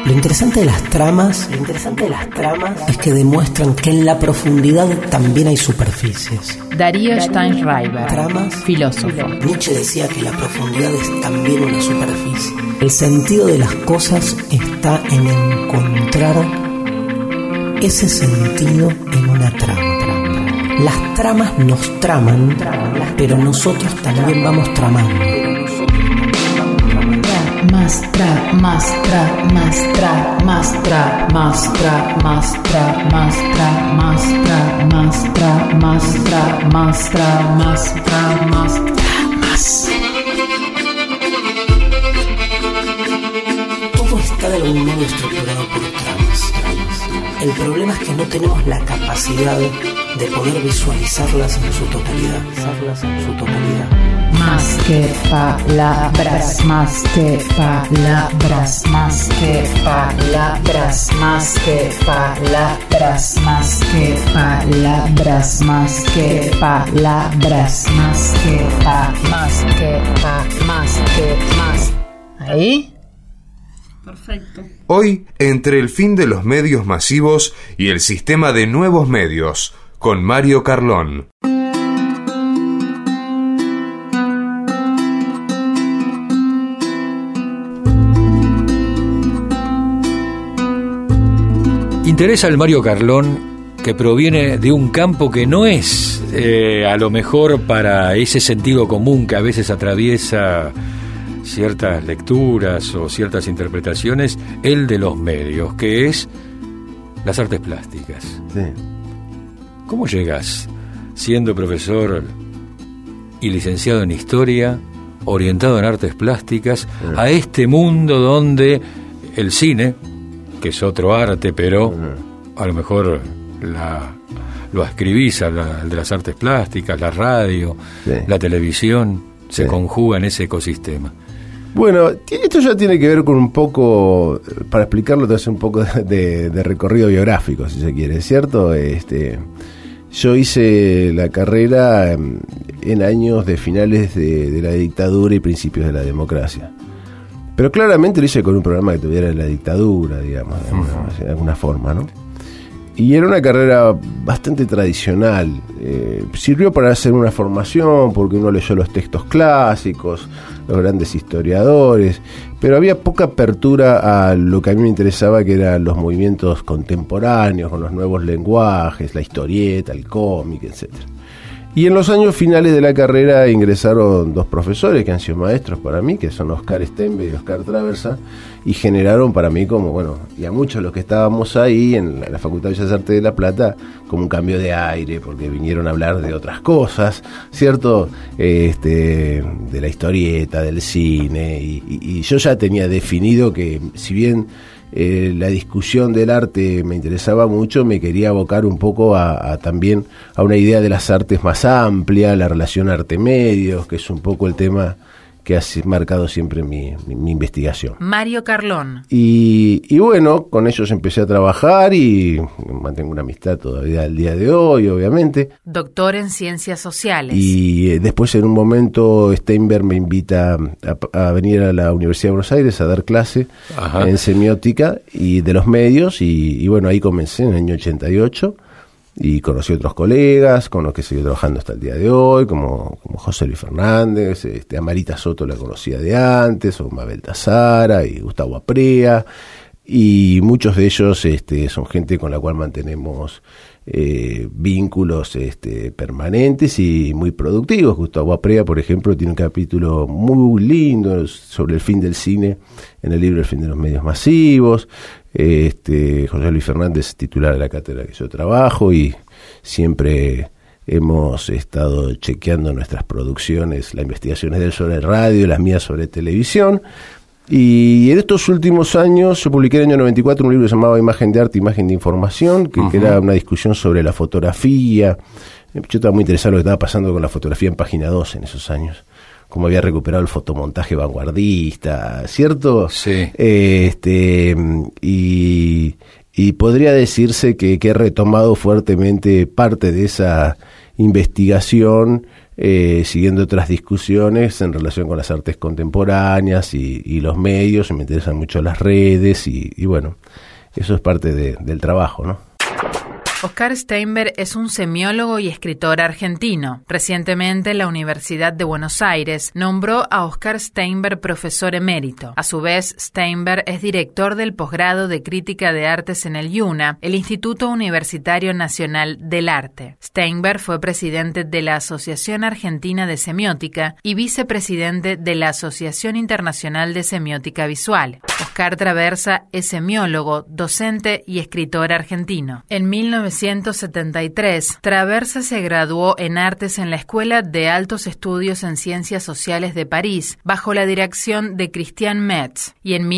Lo interesante de las tramas es que demuestran que en la profundidad también hay superficies. Darío Steinschreiber, Tramas, filósofo. Nietzsche decía que la profundidad es también una superficie. El sentido de las cosas está en encontrar ese sentido en una trama. Las tramas nos traman, pero nosotros también vamos tramando. Todo está de algún modo estructurado por tramas. El problema es que no tenemos la capacidad de poder visualizarlas en su totalidad. Más que palabras, más que palabras, más que palabras, más que palabras, más que palabras, más que palabras, más que más. ¿Ahí? Perfecto. Hoy, entre el fin de los medios masivos y el sistema de nuevos medios, con Mario Carlón. Interesa el Mario Carlón, que proviene de un campo que no es a lo mejor para ese sentido común que a veces atraviesa ciertas lecturas o ciertas interpretaciones, el de los medios, que es las artes plásticas. Sí. ¿Cómo llegas, siendo profesor y licenciado en historia, orientado en artes plásticas, a este mundo donde el cine, que es otro arte, pero a lo mejor lo ascribís al de las artes plásticas, la radio, la televisión, se conjuga en ese ecosistema? Bueno, esto ya tiene que ver con un poco, para explicarlo, te hace un poco de recorrido biográfico, si se quiere, ¿cierto? Yo hice la carrera en años de finales de la dictadura y principios de la democracia. Pero claramente lo hice con un programa que tuviera la dictadura, digamos, de alguna forma, ¿no? Y era una carrera bastante tradicional. Sirvió para hacer una formación, porque uno leyó los textos clásicos, los grandes historiadores, pero había poca apertura a lo que a mí me interesaba, que eran los movimientos contemporáneos, con los nuevos lenguajes, la historieta, el cómic, etcétera. Y en los años finales de la carrera ingresaron dos profesores que han sido maestros para mí, que son Oscar Stenbe y Oscar Traversa, y generaron para mí como, bueno, y a muchos de los que estábamos ahí en la Facultad de Bellas Artes de La Plata, como un cambio de aire, porque vinieron a hablar de otras cosas, ¿cierto? De la historieta, del cine, y yo ya tenía definido que, si bien la discusión del arte me interesaba mucho, me quería abocar un poco también a una idea de las artes más amplia, la relación arte-medios, que es un poco el tema que ha marcado siempre mi investigación. Mario Carlón. Y bueno, con ellos empecé a trabajar y mantengo una amistad todavía al día de hoy, obviamente. Doctor en Ciencias Sociales. Y después, en un momento, Steinberg me invita a venir a la Universidad de Buenos Aires a dar clase en semiótica y de los medios, y bueno, ahí comencé en el año 88. Y conocí a otros colegas con los que seguí trabajando hasta el día de hoy, como José Luis Fernández, a Marita Soto la conocía de antes, o Mabel Tazara y Gustavo Aprea, y muchos de ellos son gente con la cual mantenemos vínculos permanentes y muy productivos. Gustavo Aprea, por ejemplo, tiene un capítulo muy lindo sobre el fin del cine en el libro El fin de los medios masivos. José Luis Fernández, titular de la cátedra que yo trabajo, y siempre hemos estado chequeando nuestras producciones, las investigaciones de él sobre radio, las mías sobre televisión. Y en estos últimos años yo publiqué en el año 94 un libro que se llamaba Imagen de Arte, Imagen de Información, que era una discusión sobre la fotografía. Yo estaba muy interesado en lo que estaba pasando con la fotografía en Página 12 en esos años, cómo había recuperado el fotomontaje vanguardista, ¿cierto? Sí. Y podría decirse que he retomado fuertemente parte de esa investigación siguiendo otras discusiones en relación con las artes contemporáneas y los medios. Me interesan mucho las redes y bueno, eso es parte del trabajo, ¿no? Oscar Steinberg es un semiólogo y escritor argentino. Recientemente, la Universidad de Buenos Aires nombró a Oscar Steinberg profesor emérito. A su vez, Steinberg es director del posgrado de Crítica de Artes en el IUNA, el Instituto Universitario Nacional del Arte. Steinberg fue presidente de la Asociación Argentina de Semiótica y vicepresidente de la Asociación Internacional de Semiótica Visual. Oscar Traversa es semiólogo, docente y escritor argentino. En 1973, Traversa se graduó en Artes en la Escuela de Altos Estudios en Ciencias Sociales de París, bajo la dirección de Christian Metz, y en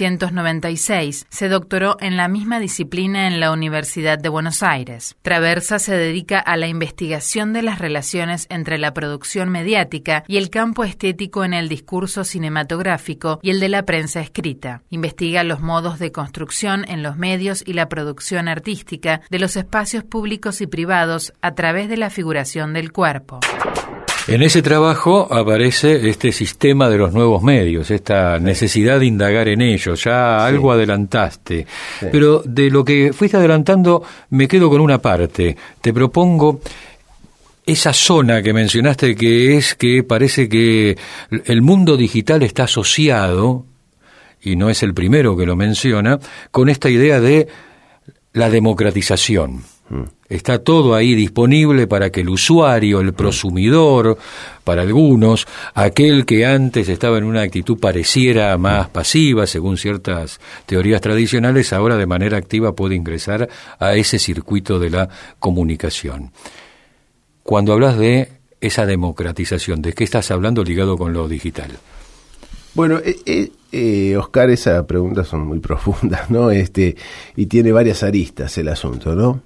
1996 se doctoró en la misma disciplina en la Universidad de Buenos Aires. Traversa se dedica a la investigación de las relaciones entre la producción mediática y el campo estético en el discurso cinematográfico y el de la prensa escrita. Investiga los modos de construcción en los medios y la producción artística de los espacios públicos y privados a través de la figuración del cuerpo. En ese trabajo aparece este sistema de los nuevos medios, esta necesidad de indagar en ellos. Ya algo adelantaste, pero de lo que fuiste adelantando me quedo con una parte. Te propongo esa zona que mencionaste, que es que parece que el mundo digital está asociado, y no es el primero que lo menciona, con esta idea de la democratización. Está todo ahí disponible para que el usuario, el prosumidor, para algunos, aquel que antes estaba en una actitud pareciera más pasiva, según ciertas teorías tradicionales, ahora de manera activa puede ingresar a ese circuito de la comunicación. Cuando hablas de esa democratización, ¿de qué estás hablando ligado con lo digital? Bueno, Oscar, esas preguntas son muy profundas, ¿no? Y tiene varias aristas el asunto, ¿no?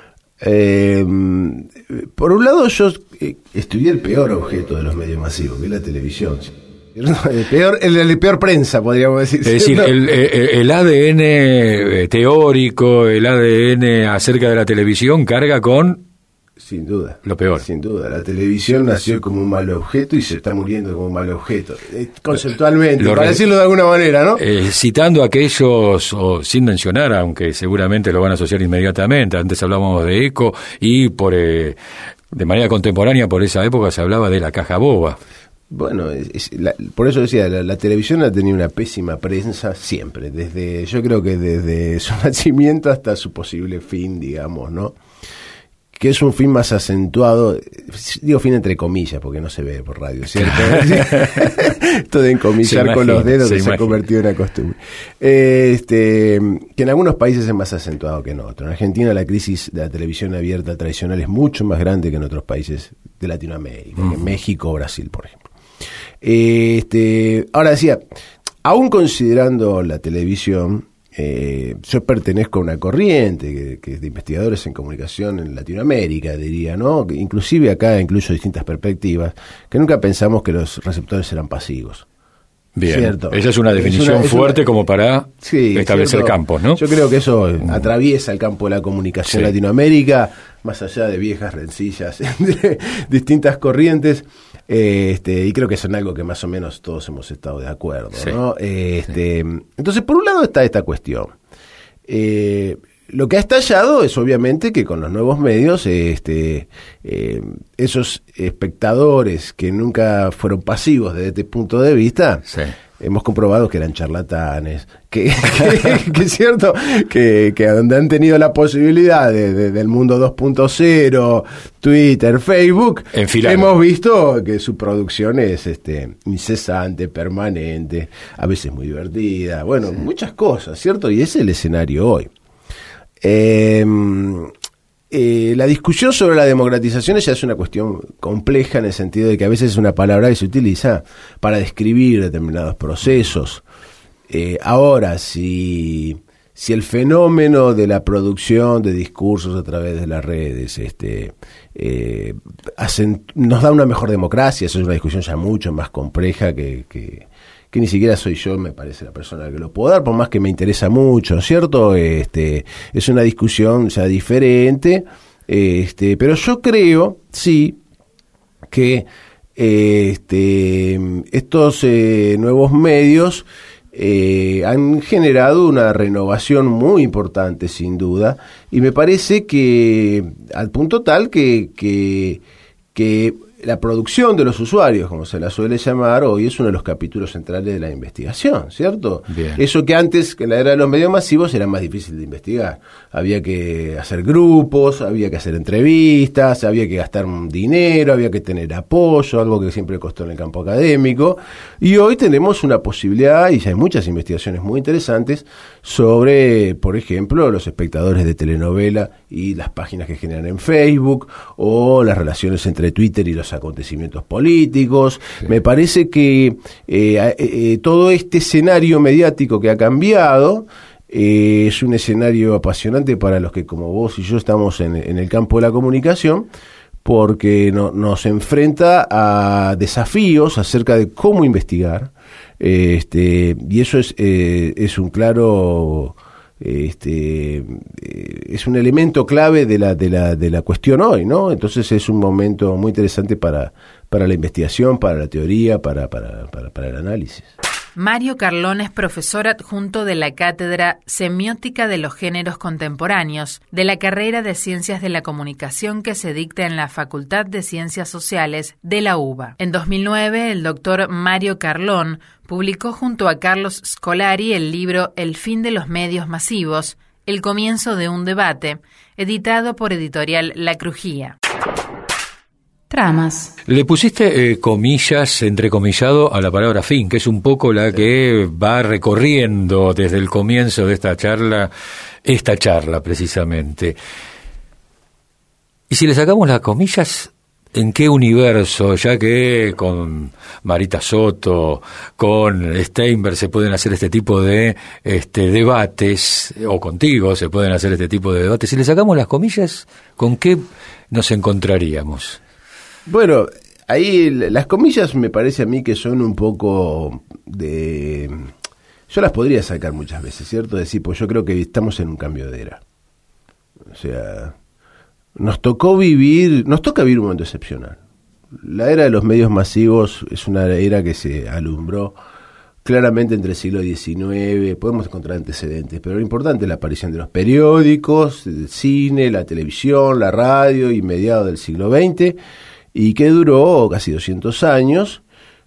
Por un lado, yo estudié el peor objeto de los medios masivos, que es la televisión. El peor prensa, podríamos decir. Es decir, ¿no? el ADN teórico, el ADN acerca de la televisión carga con... Sin duda. Lo peor. Sin duda. La televisión nació como un mal objeto y se está muriendo como un mal objeto. Conceptualmente, para decirlo de alguna manera, ¿no? Citando a aquellos, o sin mencionar, aunque seguramente lo van a asociar inmediatamente, antes hablábamos de ECO y de manera contemporánea por esa época se hablaba de la caja boba. Bueno, por eso decía, la televisión ha tenido una pésima prensa siempre, yo creo que desde su nacimiento hasta su posible fin, digamos, ¿no? Que es un fin más acentuado, digo fin entre comillas, porque no se ve por radio, ¿cierto? Esto de encomillar con los dedos que se ha convertido en una costumbre. Que en algunos países es más acentuado que en otros. En Argentina la crisis de la televisión abierta tradicional es mucho más grande que en otros países de Latinoamérica, que en México o Brasil, por ejemplo. Ahora decía, aún considerando la televisión, yo pertenezco a una corriente que es de investigadores en comunicación en Latinoamérica, diría, ¿no? Que inclusive acá incluyo distintas perspectivas, que nunca pensamos que los receptores eran pasivos. Bien, ¿cierto? Esa es una definición fuerte como para establecer campos, ¿no? Yo creo que eso atraviesa el campo de la comunicación en Latinoamérica, más allá de viejas rencillas entre distintas corrientes. Y creo que es en algo que más o menos todos hemos estado de acuerdo, ¿no? Entonces, por un lado está esta cuestión. Lo que ha estallado es obviamente que con los nuevos medios, esos espectadores que nunca fueron pasivos desde este punto de vista, hemos comprobado que eran charlatanes, que es cierto, que donde han tenido la posibilidad del mundo 2.0, Twitter, Facebook, hemos visto que su producción es incesante, permanente, a veces muy divertida, bueno, muchas cosas, ¿cierto? Y ese es el escenario hoy. La discusión sobre la democratización ya es una cuestión compleja en el sentido de que a veces es una palabra que se utiliza para describir determinados procesos. Ahora, si el fenómeno de la producción de discursos a través de las redes nos da una mejor democracia, eso es una discusión ya mucho más compleja que ni siquiera soy yo, me parece, la persona que lo puedo dar, por más que me interesa mucho, ¿cierto? Es una discusión ya diferente, pero yo creo, sí, que estos nuevos medios han generado una renovación muy importante, sin duda, y me parece que al punto tal que la producción de los usuarios, como se la suele llamar hoy, es uno de los capítulos centrales de la investigación, ¿cierto? Bien. Eso que antes, en la era de los medios masivos, era más difícil de investigar. Había que hacer grupos, había que hacer entrevistas, había que gastar dinero, había que tener apoyo, algo que siempre costó en el campo académico. Y hoy tenemos una posibilidad, y ya hay muchas investigaciones muy interesantes, sobre, por ejemplo, los espectadores de telenovela y las páginas que generan en Facebook, o las relaciones entre Twitter y los acontecimientos políticos. Sí. Me parece que todo este escenario mediático que ha cambiado es un escenario apasionante para los que, como vos y yo, estamos en el campo de la comunicación, porque nos enfrenta a desafíos acerca de cómo investigar, y eso es un claro... es un elemento clave de la cuestión hoy, ¿no? Entonces es un momento muy interesante para la investigación, para la teoría, para el análisis. Mario Carlón es profesor adjunto de la Cátedra Semiótica de los Géneros Contemporáneos de la carrera de Ciencias de la Comunicación que se dicta en la Facultad de Ciencias Sociales de la UBA. En 2009, el doctor Mario Carlón publicó junto a Carlos Scolari el libro El fin de los medios masivos, el comienzo de un debate, editado por Editorial La Crujía. Tramas. Le pusiste comillas, entrecomillado, a la palabra fin, que es un poco la que va recorriendo desde el comienzo de esta charla precisamente. Y si le sacamos las comillas, ¿en qué universo? Ya que con Marita Soto, con Steinberg se pueden hacer este tipo de debates, o contigo se pueden hacer este tipo de debates. Si le sacamos las comillas, ¿con qué nos encontraríamos? Bueno, ahí las comillas me parece a mí que son un poco de... Yo las podría sacar muchas veces, ¿cierto? Decir, pues yo creo que estamos en un cambio de era. O sea, nos toca vivir un momento excepcional. La era de los medios masivos es una era que se alumbró claramente entre el siglo XIX, podemos encontrar antecedentes, pero lo importante es la aparición de los periódicos, el cine, la televisión, la radio y mediados del siglo XX, y que duró casi 200 años,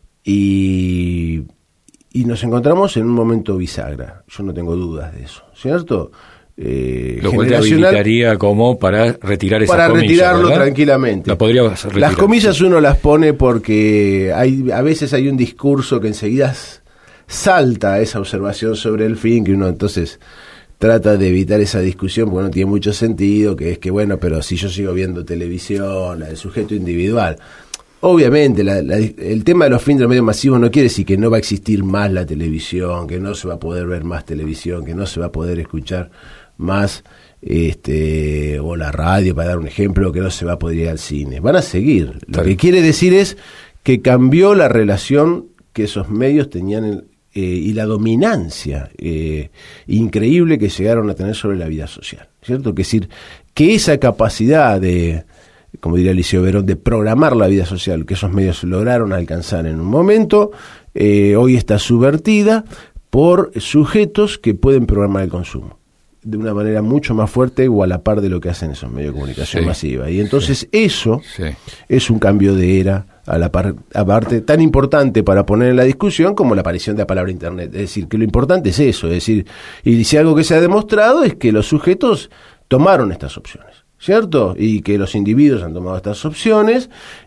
y nos encontramos en un momento bisagra. Yo no tengo dudas de eso, ¿cierto? Lo cual te habilitaría como para retirar esa comilla, para retirarlo, ¿verdad? Tranquilamente. La podríamos retirar. Las comillas uno las pone porque a veces hay un discurso que enseguida salta a esa observación sobre el fin, que uno entonces trata de evitar esa discusión porque no tiene mucho sentido, que es que bueno, pero si yo sigo viendo televisión, la del sujeto individual. Obviamente el tema de los fines de los medios masivos no quiere decir que no va a existir más la televisión, que no se va a poder ver más televisión, que no se va a poder escuchar más o la radio, para dar un ejemplo, que no se va a poder ir al cine. Van a seguir. Lo que quiere decir es que cambió la relación que esos medios tenían y la dominancia increíble que llegaron a tener sobre la vida social, ¿cierto? Que es decir, que esa capacidad de, como diría Eliseo Verón, de programar la vida social que esos medios lograron alcanzar en un momento, hoy está subvertida por sujetos que pueden programar el consumo de una manera mucho más fuerte o a la par de lo que hacen esos medios de comunicación masiva. Y entonces eso es un cambio de era, aparte tan importante para poner en la discusión como la aparición de la palabra Internet. Es decir, que lo importante es eso, es decir, y si algo que se ha demostrado es que los sujetos tomaron estas opciones, ¿cierto? Y que los individuos han tomado estas opciones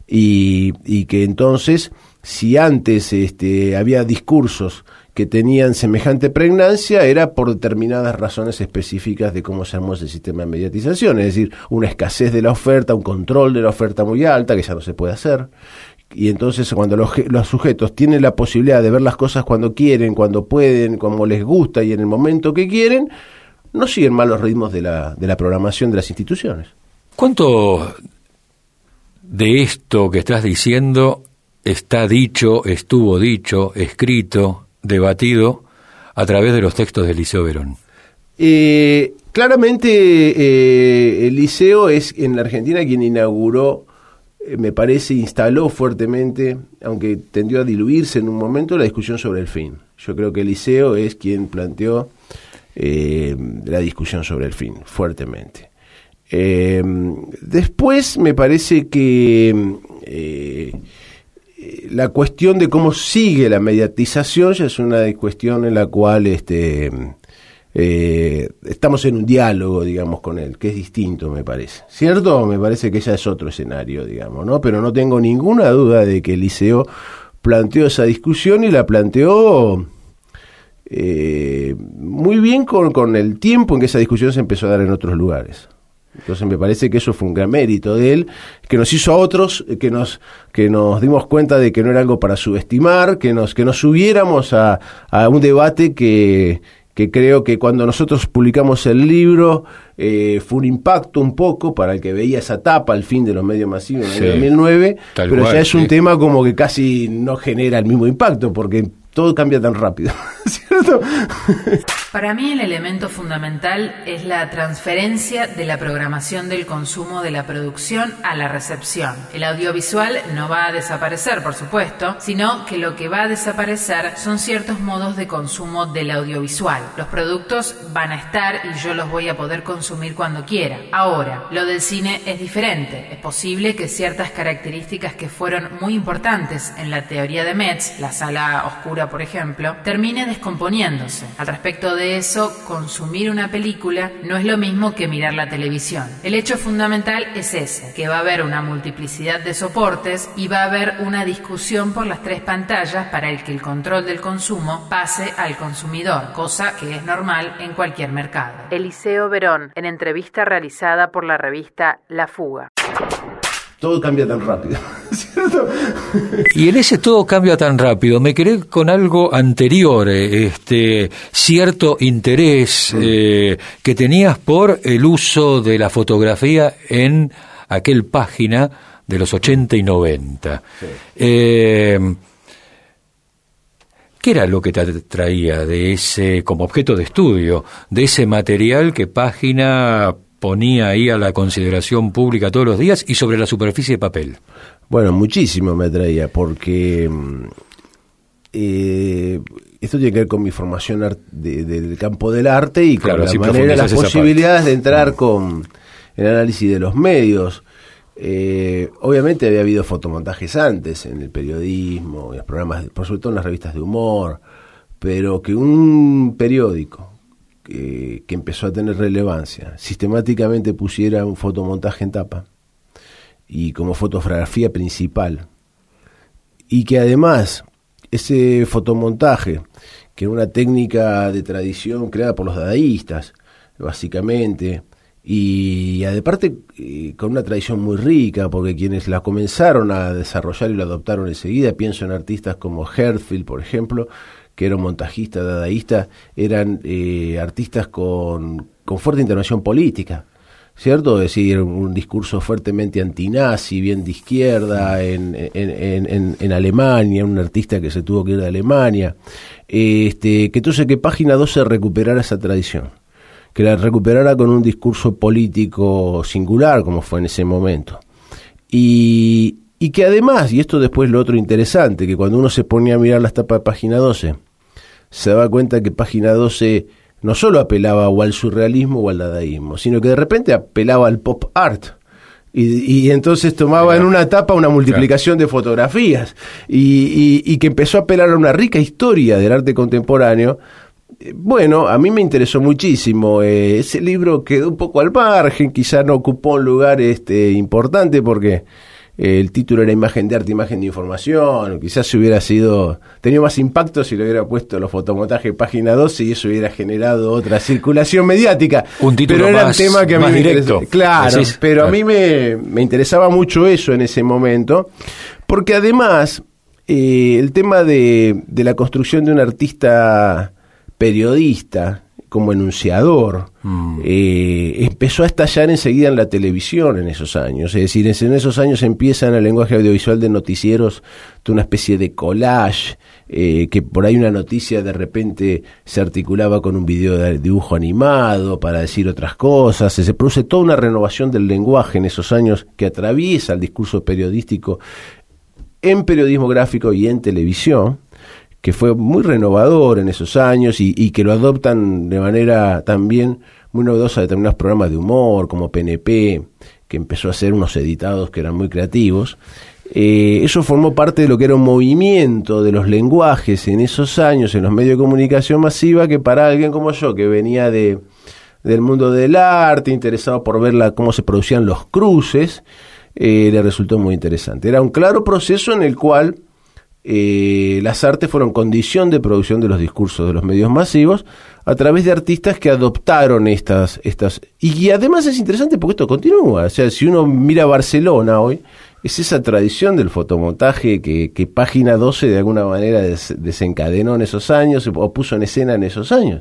y que entonces, si antes había discursos que tenían semejante pregnancia, era por determinadas razones específicas de cómo se armó ese sistema de mediatización, es decir, una escasez de la oferta, un control de la oferta muy alta, que ya no se puede hacer. Y entonces cuando los sujetos tienen la posibilidad de ver las cosas cuando quieren, cuando pueden, como les gusta y en el momento que quieren, no siguen mal los ritmos de la programación de las instituciones. ¿Cuánto de esto que estás diciendo está dicho, estuvo dicho, escrito, debatido a través de los textos de Eliseo Verón? Claramente Eliseo es en la Argentina quien inauguró me parece, instaló fuertemente, aunque tendió a diluirse en un momento, la discusión sobre el fin. Yo creo que el Liceo es quien planteó la discusión sobre el fin, fuertemente. Después me parece que la cuestión de cómo sigue la mediatización ya es una cuestión en la cual estamos en un diálogo, digamos, con él, que es distinto, me parece. ¿Cierto? Me parece que ya es otro escenario, digamos, ¿no? Pero no tengo ninguna duda de que el Liceo planteó esa discusión y la planteó muy bien con el tiempo en que esa discusión se empezó a dar en otros lugares. Entonces me parece que eso fue un gran mérito de él, que nos hizo a otros, que nos dimos cuenta de que no era algo para subestimar, que nos subiéramos a un debate que creo que cuando nosotros publicamos el libro fue un impacto un poco para el que veía esa etapa, el fin de los medios masivos en el 2009, pero ya es un tema como que casi no genera el mismo impacto, porque todo cambia tan rápido, ¿cierto? Para mí el elemento fundamental es la transferencia de la programación del consumo de la producción a la recepción. El audiovisual no va a desaparecer, por supuesto, sino que lo que va a desaparecer son ciertos modos de consumo del audiovisual. Los productos van a estar y yo los voy a poder consumir cuando quiera. Ahora, lo del cine es diferente. Es posible que ciertas características que fueron muy importantes en la teoría de Metz, la sala oscura por ejemplo, termine descomponiéndose. Al respecto de eso, consumir una película no es lo mismo que mirar la televisión. El hecho fundamental es ese, que va a haber una multiplicidad de soportes y va a haber una discusión por las 3 pantallas para el que el control del consumo pase al consumidor, cosa que es normal en cualquier mercado. Eliseo Verón, en entrevista realizada por la revista La Fuga. Todo cambia tan rápido, ¿cierto? Y en ese todo cambia tan rápido, me quedé con algo anterior, cierto interés que tenías por el uso de la fotografía en aquel página de los 80 y 90. Sí. ¿Qué era lo que te atraía de ese, como objeto de estudio, de ese material que Página ponía ahí a la consideración pública todos los días y sobre la superficie de papel? Bueno, muchísimo me atraía, porque esto tiene que ver con mi formación del campo del arte y con la manera, las posibilidades de entrar con el análisis de los medios. Obviamente había habido fotomontajes antes en el periodismo, en los programas, por sobre todo en las revistas de humor, pero que un periódico que empezó a tener relevancia sistemáticamente pusiera un fotomontaje en tapa y como fotografía principal, y que además ese fotomontaje, que era una técnica de tradición creada por los dadaístas básicamente, y aparte con una tradición muy rica, porque quienes la comenzaron a desarrollar y lo adoptaron enseguida, pienso en artistas como Herfield, por ejemplo, que era un montajista dadaísta, eran artistas con fuerte intervención política, ¿cierto? Es decir, un discurso fuertemente antinazi, bien de izquierda, en Alemania, un artista que se tuvo que ir de Alemania, que entonces que Página 12 recuperara esa tradición, que la recuperara con un discurso político singular, como fue en ese momento. Y que además, y esto después lo otro interesante, que cuando uno se ponía a mirar las tapas de Página 12, se daba cuenta que Página 12 no solo apelaba o al surrealismo o al dadaísmo, sino que de repente apelaba al pop art. Y entonces tomaba en una tapa una multiplicación de fotografías y que empezó a apelar a una rica historia del arte contemporáneo. Bueno, a mí me interesó muchísimo. Ese libro quedó un poco al margen, quizá no ocupó un lugar importante porque el título era Imagen de arte, imagen de información. Quizás hubiera tenido más impacto si le hubiera puesto los fotomontajes Página 12 y eso hubiera generado otra circulación mediática. Un título pero era más, un tema que a mí me directo. Claro, ¿Decís? pero Claro. a mí me interesaba mucho eso en ese momento, porque además el tema de la construcción de un artista periodista, como enunciador. Empezó a estallar enseguida en la televisión en esos años. Es decir, en esos años empieza en el lenguaje audiovisual de noticieros una especie de collage, que por ahí una noticia de repente se articulaba con un video de dibujo animado para decir otras cosas. Se produce toda una renovación del lenguaje en esos años que atraviesa el discurso periodístico en periodismo gráfico y en televisión, que fue muy renovador en esos años y que lo adoptan de manera también muy novedosa determinados programas de humor, como PNP, que empezó a hacer unos editados que eran muy creativos. Eso formó parte de lo que era un movimiento de los lenguajes en esos años en los medios de comunicación masiva, que para alguien como yo, que venía del mundo del arte, interesado por ver cómo se producían los cruces, le resultó muy interesante. Era un claro proceso en el cual las artes fueron condición de producción de los discursos de los medios masivos a través de artistas que adoptaron estas y además es interesante porque esto continúa. O sea, si uno mira Barcelona hoy, es esa tradición del fotomontaje que Página 12 de alguna manera desencadenó en esos años o puso en escena en esos años.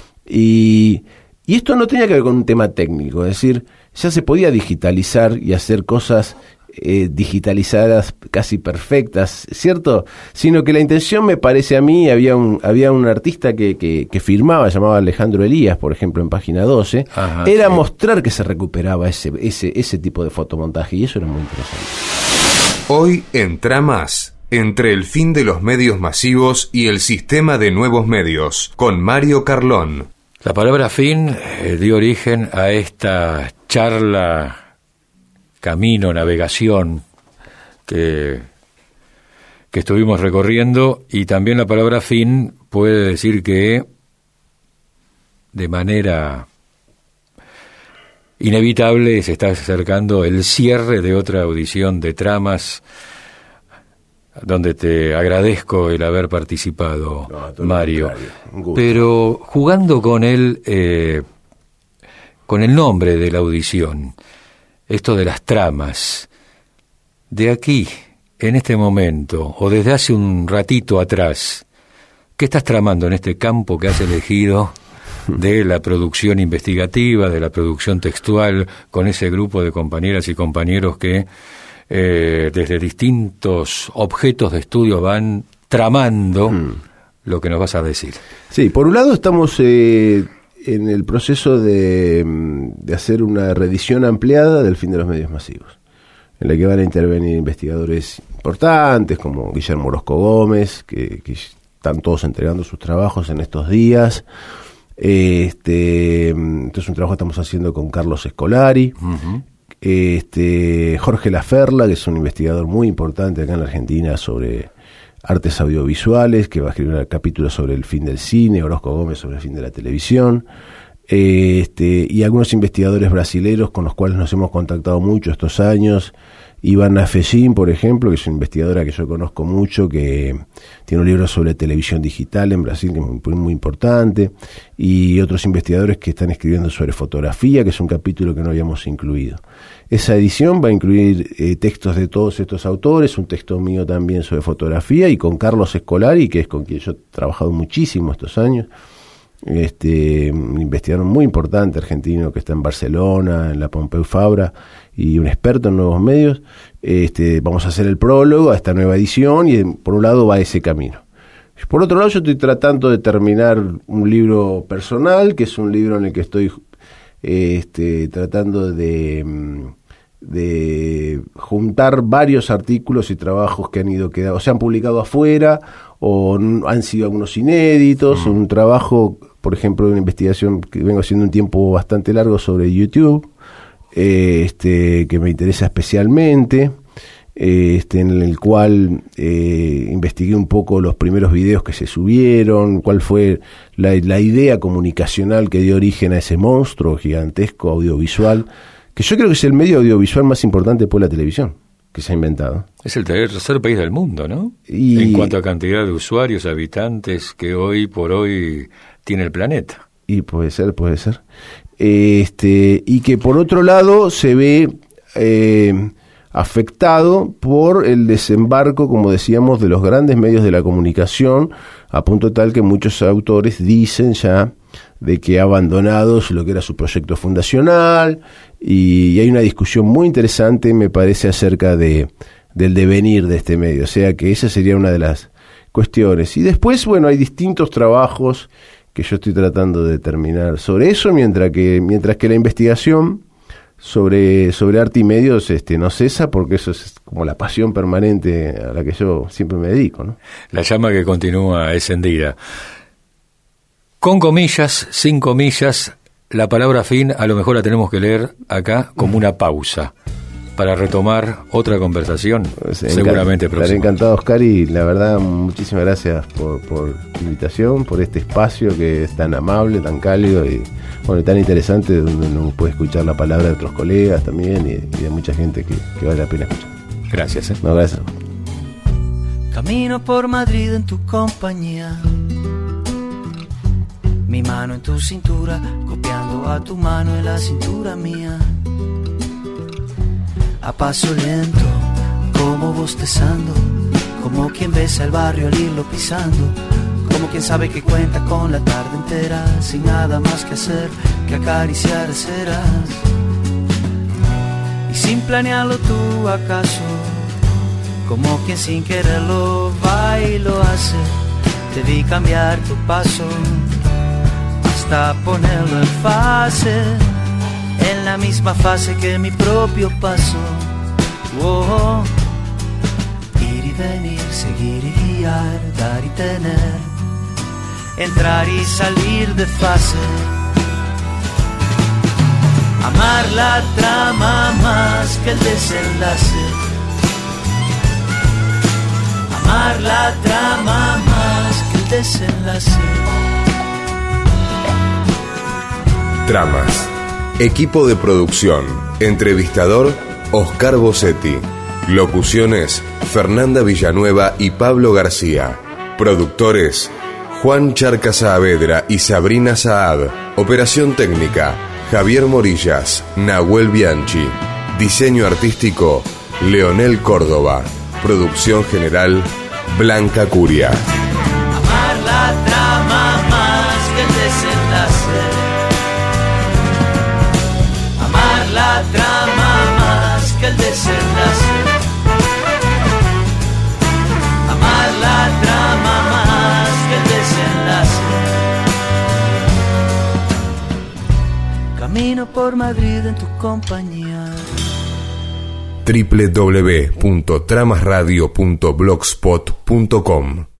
Y esto no tenía que ver con un tema técnico, es decir, ya se podía digitalizar y hacer cosas digitalizadas casi perfectas, ¿cierto? Sino que la intención, me parece a mí, había un artista que firmaba, llamaba Alejandro Elías, por ejemplo, en Página 12, era mostrar que se recuperaba ese tipo de fotomontaje, y eso era muy interesante. Hoy en Tramas, entre el fin de los medios masivos y el sistema de nuevos medios, con Mario Carlón. La palabra fin dio origen a esta charla, camino, navegación que estuvimos recorriendo, y también la palabra fin puede decir que de manera inevitable se está acercando el cierre de otra audición de Tramas, donde te agradezco el haber participado, Mario. Pero jugando con el nombre de la audición, esto de las tramas, de aquí, en este momento, o desde hace un ratito atrás, ¿qué estás tramando en este campo que has elegido de la producción investigativa, de la producción textual, con ese grupo de compañeras y compañeros que desde distintos objetos de estudio van tramando lo que nos vas a decir? Sí, por un lado estamos en el proceso de hacer una reedición ampliada del fin de los medios masivos, en la que van a intervenir investigadores importantes como Guillermo Orozco Gómez, que están todos entregando sus trabajos en estos días. Entonces un trabajo que estamos haciendo con Carlos Escolari, Jorge Laferla, que es un investigador muy importante acá en la Argentina sobre artes audiovisuales, que va a escribir un capítulo sobre el fin del cine, Orozco Gómez sobre el fin de la televisión, y algunos investigadores brasileños con los cuales nos hemos contactado mucho estos años. Ivana Fejin, por ejemplo, que es una investigadora que yo conozco mucho, que tiene un libro sobre televisión digital en Brasil, que es muy importante, y otros investigadores que están escribiendo sobre fotografía, que es un capítulo que no habíamos incluido. Esa edición va a incluir textos de todos estos autores, un texto mío también sobre fotografía, y con Carlos Escolari, que es con quien yo he trabajado muchísimo estos años, un investigador muy importante argentino que está en Barcelona, en la Pompeu Fabra, y un experto en nuevos medios. Vamos a hacer el prólogo a esta nueva edición, y por un lado va ese camino. Por otro lado, yo estoy tratando de terminar un libro personal, que es un libro en el que estoy tratando de juntar varios artículos y trabajos que han ido quedando, o se han publicado afuera, o han sido algunos inéditos. Un trabajo, por ejemplo, de una investigación que vengo haciendo un tiempo bastante largo sobre YouTube, que me interesa especialmente, en el cual investigué un poco los primeros videos que se subieron, cuál fue la idea comunicacional que dio origen a ese monstruo gigantesco audiovisual, que yo creo que es el medio audiovisual más importante después de la televisión que se ha inventado. Es el tercer país del mundo, ¿no? En cuanto a cantidad de usuarios, habitantes que hoy por hoy tiene el planeta. Y puede ser. Y que por otro lado se ve afectado por el desembarco, como decíamos, de los grandes medios de la comunicación, a punto tal que muchos autores dicen ya de que ha abandonado lo que era su proyecto fundacional, y hay una discusión muy interesante, me parece, acerca del devenir de este medio. O sea que esa sería una de las cuestiones. Y después, bueno, hay distintos trabajos que yo estoy tratando de terminar sobre eso, mientras que la investigación sobre arte y medios no cesa, porque eso es como la pasión permanente a la que yo siempre me dedico, ¿no? La llama que continúa encendida. Con comillas, sin comillas, la palabra fin a lo mejor la tenemos que leer acá como una pausa para retomar otra conversación, seguramente próxima. Estaré encantado, Oscar, y la verdad, muchísimas gracias por la invitación, por este espacio que es tan amable, tan cálido y bueno, tan interesante, donde uno puede escuchar la palabra de otros colegas también y de mucha gente que vale la pena escuchar. Gracias. No, gracias. Camino por Madrid en tu compañía, mi mano en tu cintura, copiando a tu mano en la cintura mía. A paso lento, como bostezando, como quien besa el barrio al irlo pisando, como quien sabe que cuenta con la tarde entera, sin nada más que hacer que acariciar ceras. Y sin planearlo tú acaso, como quien sin quererlo va y lo hace, te vi cambiar tu paso, hasta ponerlo en fase, en la misma fase que mi propio paso. Oh, ir y venir, seguir y guiar, dar y tener, entrar y salir de fase. Amar la trama más que el desenlace. Amar la trama más que el desenlace. Tramas. Equipo de producción. Entrevistador, Oscar Bossetti. Locuciones, Fernanda Villanueva y Pablo García. Productores, Juan Charca Saavedra y Sabrina Saad. Operación técnica, Javier Morillas, Nahuel Bianchi. Diseño artístico, Leonel Córdoba. Producción general, Blanca Curia. Amar la trama más que el desenlace. Amar la trama más que el desenlace. Amar la trama más que el desenlace. Camino por Madrid en tu compañía. www.tramasradio.blogspot.com